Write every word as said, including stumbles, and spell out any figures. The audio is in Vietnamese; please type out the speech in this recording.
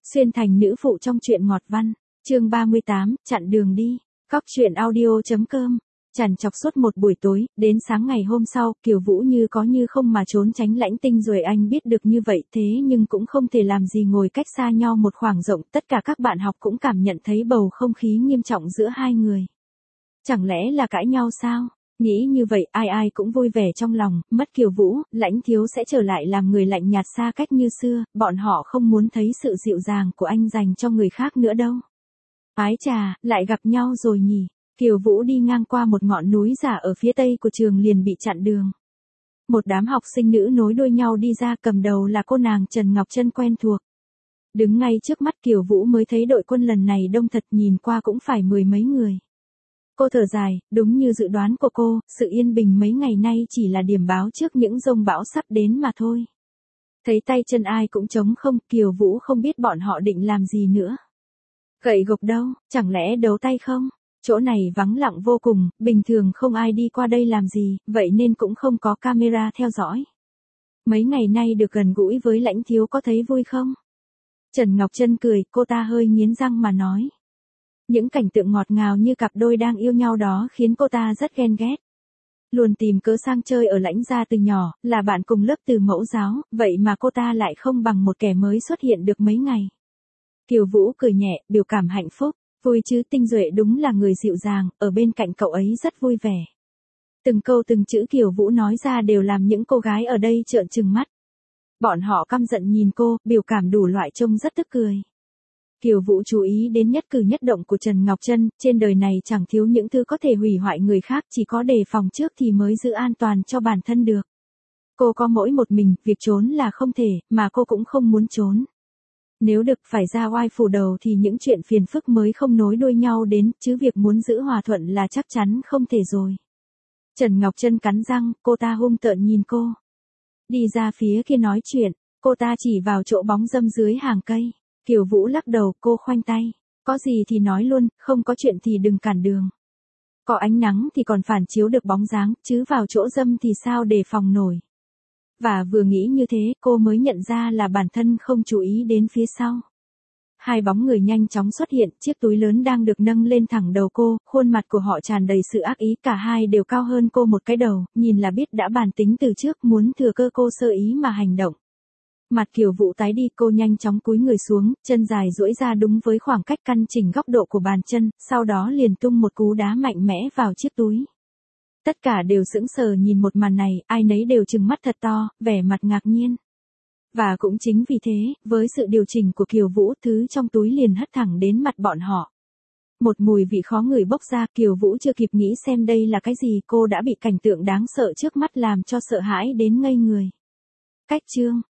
Xuyên thành nữ phụ trong truyện ngọt văn, chương ba mươi tám, chặn đường đi. Cóc truyện audio.com. Chằn chọc suốt một buổi tối, đến sáng ngày hôm sau, Kiều Vũ như có như không mà trốn tránh Lãnh Tinh rồi. Anh biết được như vậy thế nhưng cũng không thể làm gì, ngồi cách xa nhau một khoảng rộng, tất cả các bạn học cũng cảm nhận thấy bầu không khí nghiêm trọng giữa hai người. Chẳng lẽ là cãi nhau sao? Nghĩ như vậy ai ai cũng vui vẻ trong lòng, mất Kiều Vũ, Lãnh Thiếu sẽ trở lại làm người lạnh nhạt xa cách như xưa, bọn họ không muốn thấy sự dịu dàng của anh dành cho người khác nữa đâu. Ái chà, lại gặp nhau rồi nhỉ? Kiều Vũ đi ngang qua một ngọn núi giả ở phía tây của trường liền bị chặn đường. Một đám học sinh nữ nối đuôi nhau đi ra, cầm đầu là cô nàng Trần Ngọc Trân quen thuộc. Đứng ngay trước mắt Kiều Vũ mới thấy đội quân lần này đông thật, nhìn qua cũng phải mười mấy người. Cô thở dài, đúng như dự đoán của cô, sự yên bình mấy ngày nay chỉ là điểm báo trước những dông bão sắp đến mà thôi. Thấy tay chân ai cũng trống không, Kiều Vũ không biết bọn họ định làm gì nữa. Gậy gộc đâu, chẳng lẽ đấu tay không? Chỗ này vắng lặng vô cùng, bình thường không ai đi qua đây làm gì, vậy nên cũng không có camera theo dõi. Mấy ngày nay được gần gũi với Lãnh Thiếu có thấy vui không? Trần Ngọc Trân cười, cô ta hơi nghiến răng mà nói. Những cảnh tượng ngọt ngào như cặp đôi đang yêu nhau đó khiến cô ta rất ghen ghét. Luôn tìm cớ sang chơi ở Lãnh gia từ nhỏ, là bạn cùng lớp từ mẫu giáo, vậy mà cô ta lại không bằng một kẻ mới xuất hiện được mấy ngày. Kiều Vũ cười nhẹ, biểu cảm hạnh phúc, vui chứ, Tinh Duệ đúng là người dịu dàng, ở bên cạnh cậu ấy rất vui vẻ. Từng câu từng chữ Kiều Vũ nói ra đều làm những cô gái ở đây trợn trừng mắt. Bọn họ căm giận nhìn cô, biểu cảm đủ loại trông rất tức cười. Kiều Vũ chú ý đến nhất cử nhất động của Trần Ngọc Trân, trên đời này chẳng thiếu những thứ có thể hủy hoại người khác, chỉ có đề phòng trước thì mới giữ an toàn cho bản thân được. Cô có mỗi một mình, việc trốn là không thể, mà cô cũng không muốn trốn. Nếu được phải ra oai phủ đầu thì những chuyện phiền phức mới không nối đuôi nhau đến, chứ việc muốn giữ hòa thuận là chắc chắn không thể rồi. Trần Ngọc Trân cắn răng, cô ta hung tợn nhìn cô. Đi ra phía kia nói chuyện, cô ta chỉ vào chỗ bóng râm dưới hàng cây. Kiều Vũ lắc đầu, cô khoanh tay. Có gì thì nói luôn, không có chuyện thì đừng cản đường. Có ánh nắng thì còn phản chiếu được bóng dáng, chứ vào chỗ râm thì sao đề phòng nổi. Và vừa nghĩ như thế, cô mới nhận ra là bản thân không chú ý đến phía sau. Hai bóng người nhanh chóng xuất hiện, chiếc túi lớn đang được nâng lên thẳng đầu cô, khuôn mặt của họ tràn đầy sự ác ý, cả hai đều cao hơn cô một cái đầu, nhìn là biết đã bàn tính từ trước, muốn thừa cơ cô sơ ý mà hành động. Mặt Kiều Vũ tái đi, cô nhanh chóng cúi người xuống, chân dài duỗi ra đúng với khoảng cách căn chỉnh góc độ của bàn chân, sau đó liền tung một cú đá mạnh mẽ vào chiếc túi. Tất cả đều sững sờ nhìn một màn này, ai nấy đều trừng mắt thật to, vẻ mặt ngạc nhiên. Và cũng chính vì thế, với sự điều chỉnh của Kiều Vũ, thứ trong túi liền hất thẳng đến mặt bọn họ. Một mùi vị khó ngửi bốc ra, Kiều Vũ chưa kịp nghĩ xem đây là cái gì, cô đã bị cảnh tượng đáng sợ trước mắt làm cho sợ hãi đến ngây người. Cách chương